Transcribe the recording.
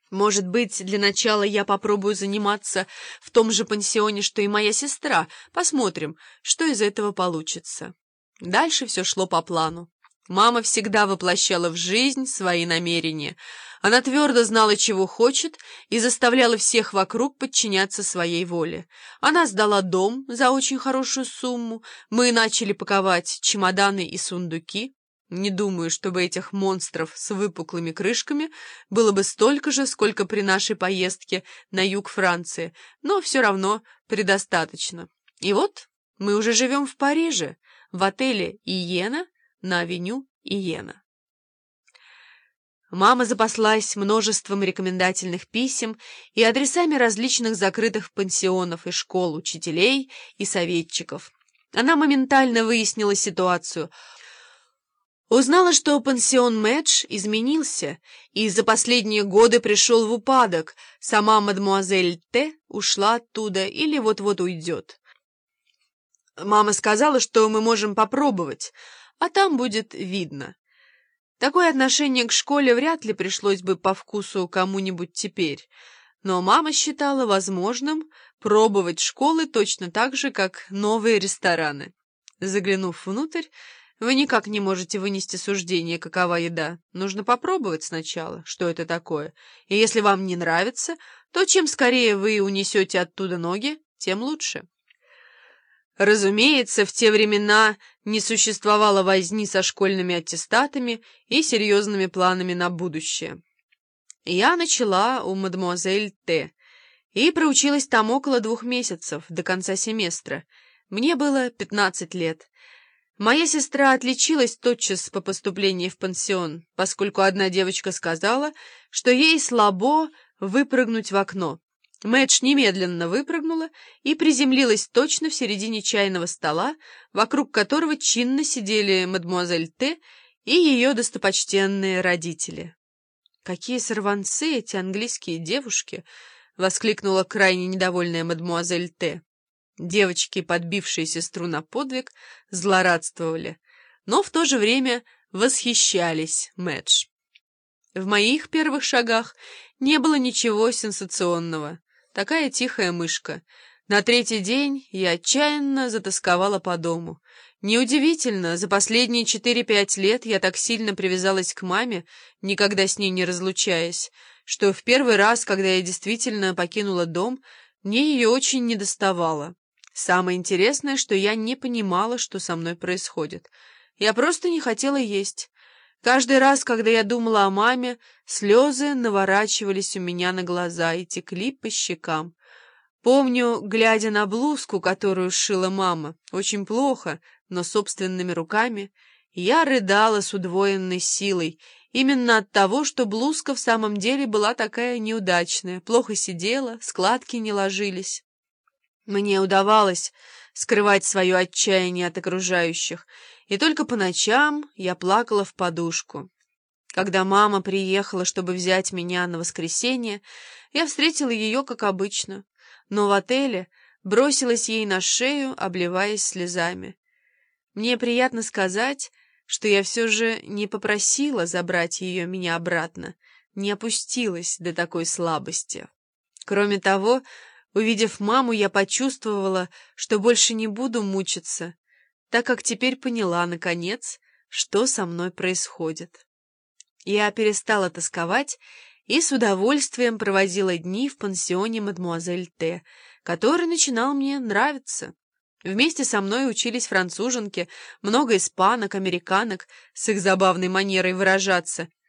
Может быть, для начала я попробую заниматься в том же пансионе, что и моя сестра. Посмотрим, что из этого получится. Дальше все шло по плану. Мама всегда воплощала в жизнь свои намерения. Она твердо знала, чего хочет, и заставляла всех вокруг подчиняться своей воле. Она сдала дом за очень хорошую сумму. Мы начали паковать чемоданы и сундуки. Не думаю, чтобы этих монстров с выпуклыми крышками было бы столько же, сколько при нашей поездке на юг Франции, но все равно предостаточно. И вот мы уже живем в Париже, в отеле «Иена» на авеню Иена. Мама запаслась множеством рекомендательных писем и адресами различных закрытых пансионов и школ, учителей и советчиков. Она моментально выяснила ситуацию. Узнала, что пансион Мэдж изменился и за последние годы пришел в упадок. Сама мадемуазель Т. ушла оттуда или вот-вот уйдет. Мама сказала, что мы можем попробовать, а там будет видно. Такое отношение к школе вряд ли пришлось бы по вкусу кому-нибудь теперь, но мама считала возможным пробовать школы точно так же, как новые рестораны. Заглянув внутрь, вы никак не можете вынести суждение, какова еда. Нужно попробовать сначала, что это такое. И если вам не нравится, то чем скорее вы унесете оттуда ноги, тем лучше. Разумеется, в те времена не существовало возни со школьными аттестатами и серьезными планами на будущее. Я начала у мадемуазель Т. и проучилась там около 2 месяцев, до конца семестра. Мне было 15 лет. Моя сестра отличилась тотчас по поступлении в пансион, поскольку одна девочка сказала, что ей слабо выпрыгнуть в окно. Мэдж немедленно выпрыгнула и приземлилась точно в середине чайного стола, вокруг которого чинно сидели мадемуазель Т. и ее достопочтенные родители. «Какие сорванцы эти английские девушки!» — воскликнула крайне недовольная мадемуазель Т. Девочки, подбившие сестру на подвиг, злорадствовали, но в то же время восхищались Мэдж. В моих первых шагах не было ничего сенсационного. Такая тихая мышка. На 3-й день я отчаянно затосковала по дому. Неудивительно, за последние 4-5 лет я так сильно привязалась к маме, никогда с ней не разлучаясь, что в первый раз, когда я действительно покинула дом, мне ее очень недоставало. Самое интересное, что я не понимала, что со мной происходит. Я просто не хотела есть. Каждый раз, когда я думала о маме, слезы наворачивались у меня на глаза и текли по щекам. Помню, глядя на блузку, которую сшила мама, очень плохо, но собственными руками, я рыдала с удвоенной силой, именно от того, что блузка в самом деле была такая неудачная, плохо сидела, складки не ложились. Мне удавалось скрывать свое отчаяние от окружающих, и только по ночам я плакала в подушку. Когда мама приехала, чтобы взять меня на воскресенье, я встретила ее, как обычно, но в отеле бросилась ей на шею, обливаясь слезами. Мне приятно сказать, что я все же не попросила забрать меня обратно, не опустилась до такой слабости. Кроме того, увидев маму, я почувствовала, что больше не буду мучиться, так как теперь поняла, наконец, что со мной происходит. Я перестала тосковать и с удовольствием проводила дни в пансионе мадемуазель Т., который начинал мне нравиться. Вместе со мной учились француженки, много испанок, американок с их забавной манерой выражаться,